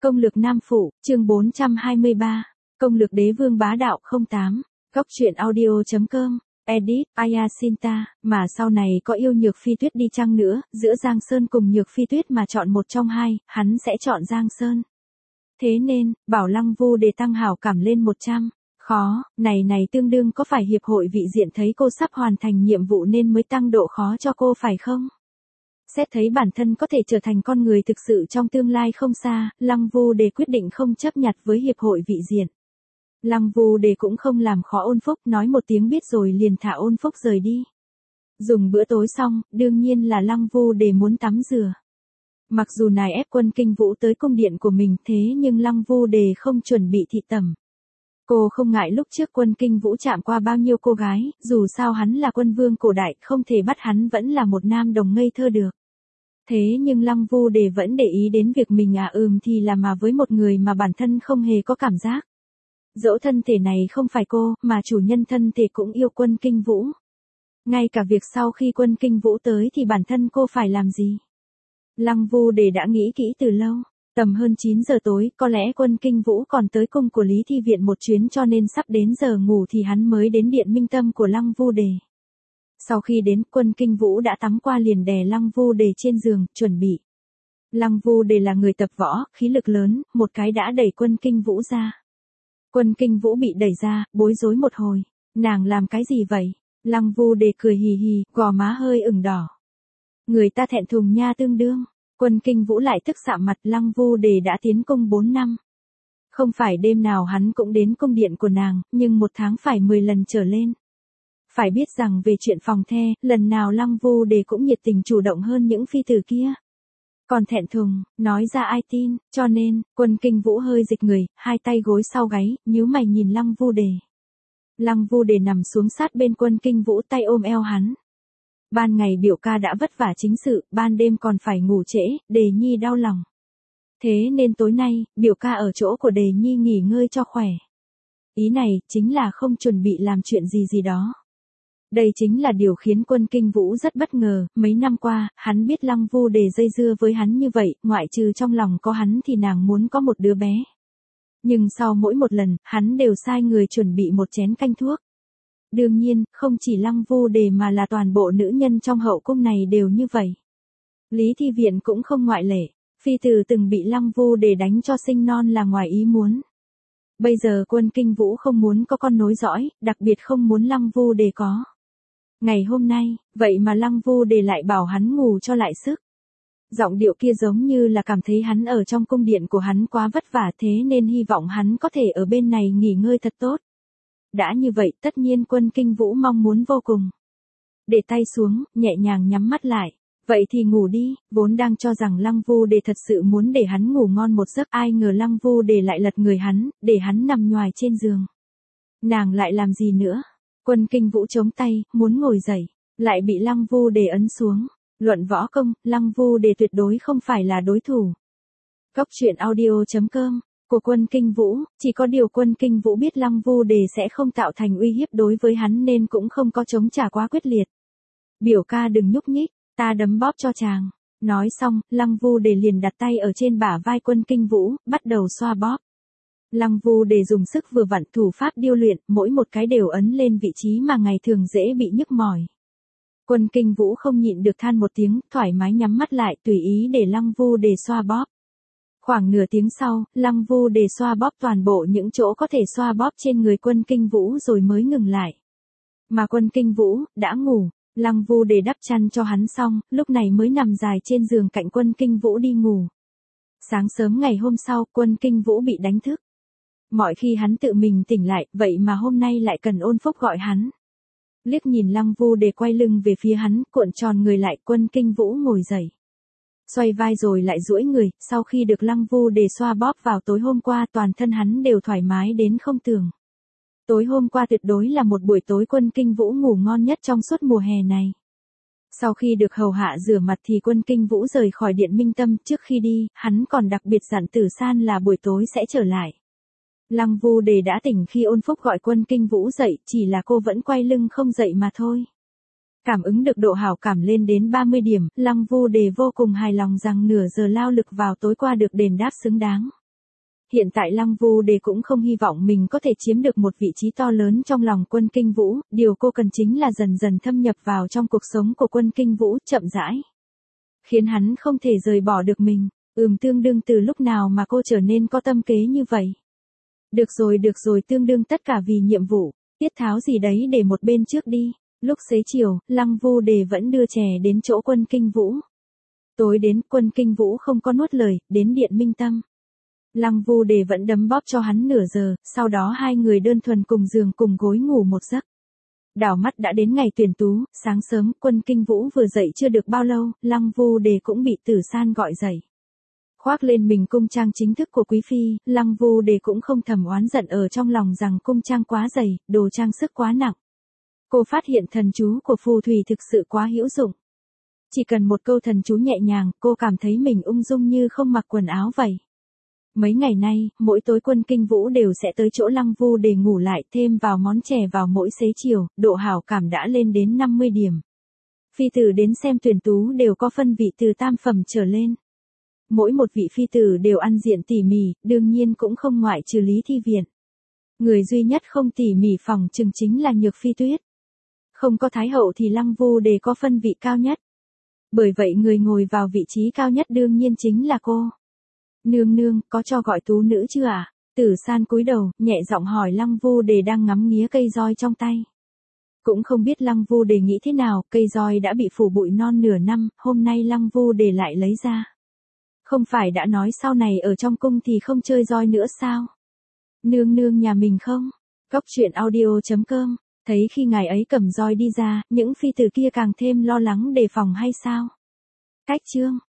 Công lược Nam Phụ, chương 423. Công lược Đế Vương Bá Đạo 08. Góc truyện audio.com. Edit, Ayasinta, mà sau này có yêu Nhược Phi Tuyết đi chăng nữa, giữa Giang Sơn cùng Nhược Phi Tuyết mà chọn một trong hai, hắn sẽ chọn Giang Sơn. Thế nên, bảo Lăng Vu để tăng hảo cảm lên 100. Khó, này tương đương có phải hiệp hội vị diện thấy cô sắp hoàn thành nhiệm vụ nên mới tăng độ khó cho cô phải không? Xét thấy bản thân có thể trở thành con người thực sự trong tương lai không xa, Lăng Vu Đề quyết định không chấp nhặt với hiệp hội vị diện. Lăng Vu Đề cũng không làm khó Ôn Phúc, nói một tiếng biết rồi liền thả Ôn Phúc rời đi. Dùng bữa tối xong, đương nhiên là Lăng Vu Đề muốn tắm rửa. Mặc dù nài ép Quân Kinh Vũ tới cung điện của mình thế nhưng Lăng Vu Đề không chuẩn bị thị tẩm. Cô không ngại lúc trước Quân Kinh Vũ chạm qua bao nhiêu cô gái, dù sao hắn là quân vương cổ đại, không thể bắt hắn vẫn là một nam đồng ngây thơ được. Thế nhưng Lăng Vu Đề vẫn để ý đến việc mình thì là mà với một người mà bản thân không hề có cảm giác. Dẫu thân thể này không phải cô, mà chủ nhân thân thể cũng yêu Quân Kinh Vũ. Ngay cả việc sau khi Quân Kinh Vũ tới thì bản thân cô phải làm gì? Lăng Vu Đề đã nghĩ kỹ từ lâu. Tầm hơn 9 giờ tối, có lẽ Quân Kinh Vũ còn tới cung của Lý Thi Viện một chuyến cho nên sắp đến giờ ngủ thì hắn mới đến điện minh tâm của Lăng Vu Đề. Sau khi đến, Quân Kinh Vũ đã tắm qua liền đè Lăng Vu Đề trên giường, chuẩn bị. Lăng Vu Đề là người tập võ, khí lực lớn, một cái đã đẩy Quân Kinh Vũ ra. Quân Kinh Vũ bị đẩy ra, bối rối một hồi. Nàng làm cái gì vậy? Lăng Vu Đề cười hì hì, gò má hơi ửng đỏ. Người ta thẹn thùng nha tương đương. Quân Kinh Vũ lại tức sạm mặt. Lăng Vu Đề đã tiến cung 4 năm. Không phải đêm nào hắn cũng đến cung điện của nàng, nhưng một tháng phải 10 lần trở lên. Phải biết rằng về chuyện phòng the, lần nào Lăng Vu Đề cũng nhiệt tình chủ động hơn những phi tử kia. Còn thẹn thùng, nói ra ai tin, cho nên, Quân Kinh Vũ hơi dịch người, hai tay gối sau gáy, nhíu mày nhìn Lăng Vu Đề. Lăng Vu Đề nằm xuống sát bên Quân Kinh Vũ, tay ôm eo hắn. Ban ngày biểu ca đã vất vả chính sự, ban đêm còn phải ngủ trễ, Đề Nhi đau lòng. Thế nên tối nay, biểu ca ở chỗ của Đề Nhi nghỉ ngơi cho khỏe. Ý này, chính là không chuẩn bị làm chuyện gì đó. Đây chính là điều khiến Quân Kinh Vũ rất bất ngờ, mấy năm qua, hắn biết Lăng Vu Đề dây dưa với hắn như vậy, ngoại trừ trong lòng có hắn thì nàng muốn có một đứa bé. Nhưng sau mỗi một lần, hắn đều sai người chuẩn bị một chén canh thuốc. Đương nhiên, không chỉ Lăng Vu Đề mà là toàn bộ nữ nhân trong hậu cung này đều như vậy. Lý Thi Viện cũng không ngoại lệ, phi tử từng bị Lăng Vu Đề đánh cho sinh non là ngoài ý muốn. Bây giờ Quân Kinh Vũ không muốn có con nối dõi, đặc biệt không muốn Lăng Vu Đề có. Ngày hôm nay, vậy mà Lăng Vu Đề lại bảo hắn ngủ cho lại sức. Giọng điệu kia giống như là cảm thấy hắn ở trong cung điện của hắn quá vất vả thế nên hy vọng hắn có thể ở bên này nghỉ ngơi thật tốt. Đã như vậy tất nhiên Quân Kinh Vũ mong muốn vô cùng. Để tay xuống, nhẹ nhàng nhắm mắt lại. Vậy thì ngủ đi, vốn đang cho rằng Lăng Vu Đề thật sự muốn để hắn ngủ ngon một giấc, ai ngờ Lăng Vu Đề lại lật người hắn, để hắn nằm nhoài trên giường. Nàng lại làm gì nữa? Quân Kinh Vũ chống tay, muốn ngồi dậy, lại bị Lăng Vu Đề ấn xuống. Luận võ công, Lăng Vu Đề tuyệt đối không phải là đối thủ. Góc truyện audio.com. Của Quân Kinh Vũ, chỉ có điều Quân Kinh Vũ biết Lăng Vu Đề sẽ không tạo thành uy hiếp đối với hắn nên cũng không có chống trả quá quyết liệt. Biểu ca đừng nhúc nhích, ta đấm bóp cho chàng. Nói xong, Lăng Vu Đề liền đặt tay ở trên bả vai Quân Kinh Vũ, bắt đầu xoa bóp. Lăng Vu Đề dùng sức vừa vặn, thủ pháp điêu luyện, mỗi một cái đều ấn lên vị trí mà ngày thường dễ bị nhức mỏi. Quân Kinh Vũ không nhịn được than một tiếng, thoải mái nhắm mắt lại, tùy ý để Lăng Vu Đề xoa bóp. Khoảng nửa tiếng sau, Lăng Vu Đề xoa bóp toàn bộ những chỗ có thể xoa bóp trên người Quân Kinh Vũ rồi mới ngừng lại. Mà Quân Kinh Vũ đã ngủ, Lăng Vu Đề đắp chăn cho hắn xong, lúc này mới nằm dài trên giường cạnh Quân Kinh Vũ đi ngủ. Sáng sớm ngày hôm sau, Quân Kinh Vũ bị đánh thức. Mọi khi hắn tự mình tỉnh lại, vậy mà hôm nay lại cần Ôn Phúc gọi hắn. Liếc nhìn Lăng Vu Đề quay lưng về phía hắn, cuộn tròn người lại, Quân Kinh Vũ ngồi dậy. Xoay vai rồi lại duỗi người, sau khi được Lăng Vu Đề xoa bóp vào tối hôm qua toàn thân hắn đều thoải mái đến không tưởng. Tối hôm qua tuyệt đối là một buổi tối Quân Kinh Vũ ngủ ngon nhất trong suốt mùa hè này. Sau khi được hầu hạ rửa mặt thì Quân Kinh Vũ rời khỏi điện minh tâm, trước khi đi, hắn còn đặc biệt dặn Tử San là buổi tối sẽ trở lại. Lăng Vu Đề đã tỉnh khi Ôn Phúc gọi Quân Kinh Vũ dậy, chỉ là cô vẫn quay lưng không dậy mà thôi. Cảm ứng được độ hảo cảm lên đến 30 điểm, Lăng Vu Đề vô cùng hài lòng rằng nửa giờ lao lực vào tối qua được đền đáp xứng đáng. Hiện tại Lăng Vu Đề cũng không hy vọng mình có thể chiếm được một vị trí to lớn trong lòng quân Kinh Vũ, điều cô cần chính là dần dần thâm nhập vào trong cuộc sống của quân Kinh Vũ, chậm rãi. Khiến hắn không thể rời bỏ được mình, tương đương từ lúc nào mà cô trở nên có tâm kế như vậy. Được rồi, tương đương tất cả vì nhiệm vụ, tiết tháo gì đấy để một bên trước đi. Lúc xế chiều, Lăng Vu Đề vẫn đưa chè đến chỗ quân Kinh Vũ. Tối đến, quân Kinh Vũ không có nuốt lời, đến Điện Minh Tâm. Lăng Vu Đề vẫn đấm bóp cho hắn nửa giờ, sau đó hai người đơn thuần cùng giường cùng gối ngủ một giấc. Đảo mắt đã đến ngày tuyển tú, sáng sớm, quân Kinh Vũ vừa dậy chưa được bao lâu, Lăng Vu Đề cũng bị Tử San gọi dậy. Khoác lên mình cung trang chính thức của quý phi, Lăng Vu Đề cũng không thầm oán giận ở trong lòng rằng cung trang quá dày, đồ trang sức quá nặng. Cô phát hiện thần chú của phù thủy thực sự quá hữu dụng. Chỉ cần một câu thần chú nhẹ nhàng, cô cảm thấy mình ung dung như không mặc quần áo vậy. Mấy ngày nay, mỗi tối quân Kinh Vũ đều sẽ tới chỗ Lăng Vu để ngủ lại, thêm vào món chè vào mỗi xế chiều, độ hảo cảm đã lên đến 50 điểm. Phi tử đến xem tuyển tú đều có phân vị từ tam phẩm trở lên. Mỗi một vị phi tử đều ăn diện tỉ mỉ, đương nhiên cũng không ngoại trừ Lý Thi Viện. Người duy nhất không tỉ mỉ phòng chừng chính là Nhược Phi Tuyết. Không có Thái hậu thì Lăng Vu Đề có phân vị cao nhất. Bởi vậy người ngồi vào vị trí cao nhất đương nhiên chính là cô. Nương, có cho gọi tú nữ chưa ạ? Tử San cúi đầu, nhẹ giọng hỏi Lăng Vu Đề đang ngắm nghía cây roi trong tay. Cũng không biết Lăng Vu Đề nghĩ thế nào, cây roi đã bị phủ bụi non nửa năm, hôm nay Lăng Vu Đề lại lấy ra. Không phải đã nói sau này ở trong cung thì không chơi roi nữa sao? Nương nhà mình không? Góc truyện audio.com. Thấy khi ngài ấy cầm roi đi ra, những phi tử kia càng thêm lo lắng đề phòng hay sao? Cách chương